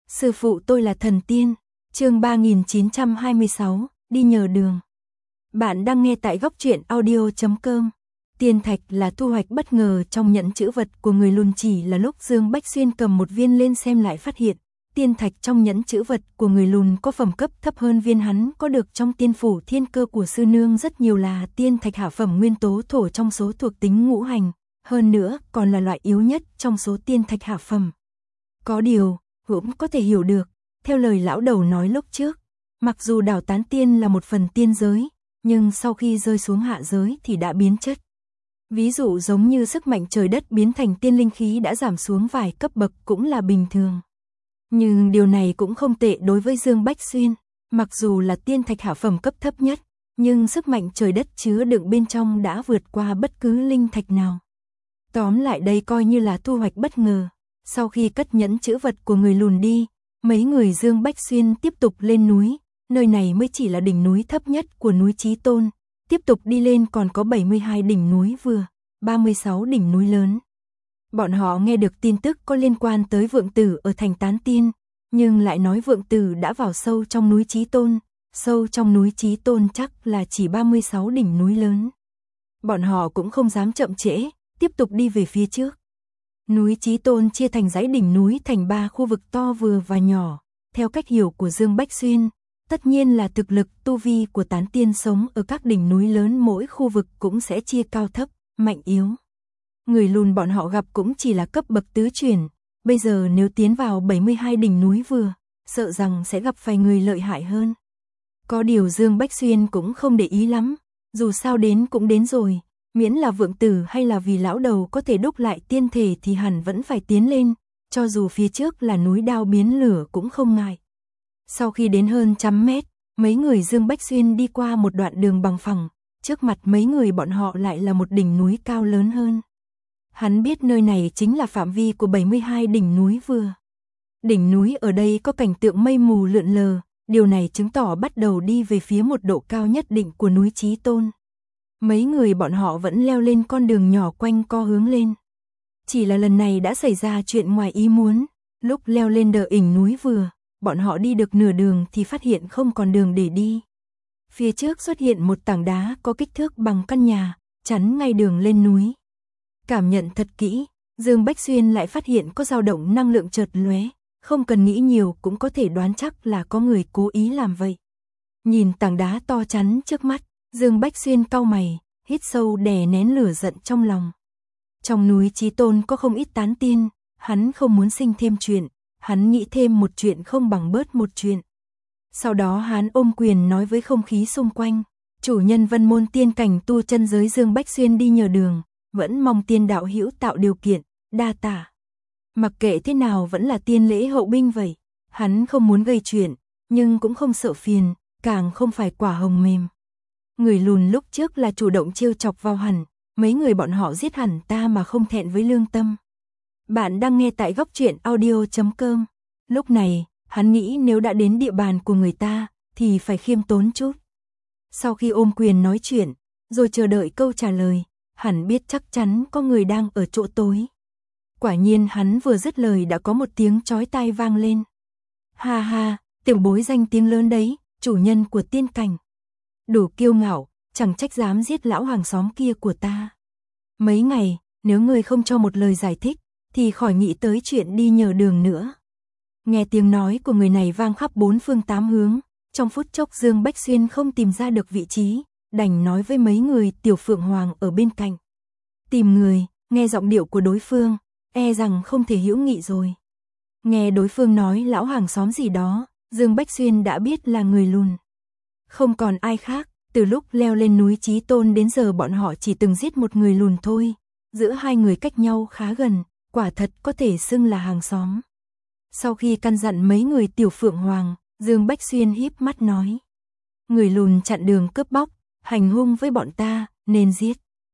Sư phụ tôi là thần tiên. Chương 3926, đi nhờ đường. Bạn đang nghe tại góc truyện audio.com. Tiên thạch là thu hoạch bất ngờ trong nhẫn chữ vật của người lùn, chỉ là lúc Dương Bách Xuyên cầm một viên lên xem lại phát hiện, tiên thạch trong nhẫn chữ vật của người lùn có phẩm cấp thấp hơn viên hắn có được trong tiên phủ thiên cơ của sư nương rất nhiều, là tiên thạch hạ phẩm nguyên tố thổ trong số thuộc tính ngũ hành, hơn nữa còn là loại yếu nhất trong số tiên thạch hạ phẩm. Có điều, cũng có thể hiểu được, theo lời lão đầu nói lúc trước, mặc dù đảo tán tiên là một phần tiên giới, nhưng sau khi rơi xuống hạ giới thì đã biến chất. Ví dụ giống như sức mạnh trời đất biến thành tiên linh khí đã giảm xuống vài cấp bậc cũng là bình thường. Nhưng điều này cũng không tệ đối với Dương Bách Xuyên, mặc dù là tiên thạch hạ phẩm cấp thấp nhất, nhưng sức mạnh trời đất chứa đựng bên trong đã vượt qua bất cứ linh thạch nào. Tóm lại đây coi như là thu hoạch bất ngờ. Sau khi cất nhẫn chữ vật của người lùn đi, mấy người Dương Bách Xuyên tiếp tục lên núi, nơi này mới chỉ là đỉnh núi thấp nhất của núi Chí Tôn, tiếp tục đi lên còn có 72 đỉnh núi vừa, 36 đỉnh núi lớn. Bọn họ nghe được tin tức có liên quan tới Vượng Tử ở thành Tán Tiên, nhưng lại nói Vượng Tử đã vào sâu trong núi Chí Tôn, sâu trong núi Chí Tôn chắc là chỉ 36 đỉnh núi lớn. Bọn họ cũng không dám chậm trễ, tiếp tục đi về phía trước. Núi Chí Tôn chia thành dãy đỉnh núi thành 3 khu vực to vừa và nhỏ, theo cách hiểu của Dương Bách Xuyên, tất nhiên là thực lực tu vi của tán tiên sống ở các đỉnh núi lớn mỗi khu vực cũng sẽ chia cao thấp, mạnh yếu. Người lùn bọn họ gặp cũng chỉ là cấp bậc tứ chuyển, bây giờ nếu tiến vào 72 đỉnh núi vừa, sợ rằng sẽ gặp phải người lợi hại hơn. Có điều Dương Bách Xuyên cũng không để ý lắm, dù sao đến cũng đến rồi. Miễn là Vượng Tử hay là vì lão đầu có thể đúc lại tiên thể thì hẳn vẫn phải tiến lên, cho dù phía trước là núi đao biến lửa cũng không ngại. Sau khi đến hơn 100 mét, mấy người Dương Bách Xuyên đi qua một đoạn đường bằng phẳng, trước mặt mấy người bọn họ lại là một đỉnh núi cao lớn hơn. Hắn biết nơi này chính là phạm vi của 72 đỉnh núi vừa. Đỉnh núi ở đây có cảnh tượng mây mù lượn lờ, điều này chứng tỏ bắt đầu đi về phía một độ cao nhất định của núi Chí Tôn. Mấy người bọn họ vẫn leo lên con đường nhỏ quanh co hướng lên. Chỉ là lần này đã xảy ra chuyện ngoài ý muốn, lúc leo lên đỉnh núi vừa, bọn họ đi được nửa đường thì phát hiện không còn đường để đi. Phía trước xuất hiện một tảng đá có kích thước bằng căn nhà, chắn ngay đường lên núi. Cảm nhận thật kỹ, Dương Bách Xuyên lại phát hiện có dao động năng lượng chợt lóe, không cần nghĩ nhiều cũng có thể đoán chắc là có người cố ý làm vậy. Nhìn tảng đá to chắn trước mắt, Dương Bách Xuyên cau mày, hít sâu đè nén lửa giận trong lòng. Trong núi Chí Tôn có không ít tán tiên, hắn không muốn sinh thêm chuyện, hắn nghĩ thêm một chuyện không bằng bớt một chuyện. Sau đó hắn ôm quyền nói với không khí xung quanh, chủ nhân Vân Môn tiên cảnh tu chân giới Dương Bách Xuyên đi nhờ đường, vẫn mong tiên đạo hữu tạo điều kiện, đa tạ. Mặc kệ thế nào vẫn là tiên lễ hậu binh vậy, hắn không muốn gây chuyện, nhưng cũng không sợ phiền, càng không phải quả hồng mềm. Người lùn lúc trước là chủ động trêu chọc vào hẳn, mấy người bọn họ giết hẳn ta mà không thẹn với lương tâm. Bạn đang nghe tại góc truyện audio.com. Lúc này, hắn nghĩ nếu đã đến địa bàn của người ta, thì phải khiêm tốn chút. Sau khi ôm quyền nói chuyện, rồi chờ đợi câu trả lời, hắn biết chắc chắn có người đang ở chỗ tối. Quả nhiên hắn vừa dứt lời đã có một tiếng chói tai vang lên. Ha ha, tiểu bối danh tiếng lớn đấy, chủ nhân của tiên cảnh. Đủ kiêu ngạo, chẳng trách dám giết lão hàng xóm kia của ta. Mấy ngày, nếu ngươi không cho một lời giải thích, thì khỏi nghĩ tới chuyện đi nhờ đường nữa. Nghe tiếng nói của người này vang khắp bốn phương tám hướng, trong phút chốc Dương Bách Xuyên không tìm ra được vị trí, đành nói với mấy người Tiểu Phượng Hoàng ở bên cạnh. Tìm người, nghe giọng điệu của đối phương, e rằng không thể hữu nghị rồi. Nghe đối phương nói lão hàng xóm gì đó, Dương Bách Xuyên đã biết là người lùn. Không còn ai khác, từ lúc leo lên núi Chí Tôn đến giờ bọn họ chỉ từng giết một người lùn thôi, giữa hai người cách nhau khá gần, quả thật có thể xưng là hàng xóm. Sau khi căn dặn mấy người Tiểu Phượng Hoàng, Dương Bách Xuyên híp mắt nói. Người lùn chặn đường cướp bóc, hành hung với bọn ta, nên giết.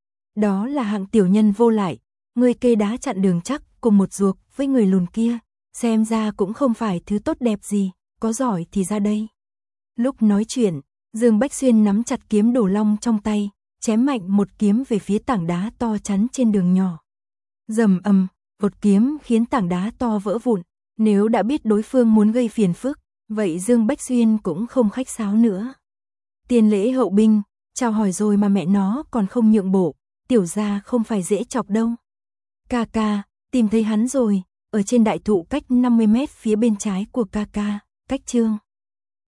Đó là hạng tiểu nhân vô lại, người kê đá chặn đường chắc cùng một ruột với người lùn kia, xem ra cũng không phải thứ tốt đẹp gì, có giỏi thì ra đây. Lúc nói chuyện, Dương Bách Xuyên nắm chặt kiếm Đồ Long trong tay, chém mạnh một kiếm về phía tảng đá to chắn trên đường nhỏ. Rầm ầm, một kiếm khiến tảng đá to vỡ vụn, Nếu đã biết đối phương muốn gây phiền phức, vậy Dương Bách Xuyên cũng không khách sáo nữa. Tiền lễ hậu binh, chào hỏi rồi mà mẹ nó còn không nhượng bộ, tiểu gia không phải dễ chọc đâu. Ca ca, tìm thấy hắn rồi, ở trên đại thụ cách 50 mét phía bên trái của ca ca, cách Trương.